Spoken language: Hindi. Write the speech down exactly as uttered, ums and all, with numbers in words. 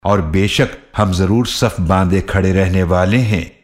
और बेशक हम जरूर सफ बांधे खड़े रहने वाले हैं।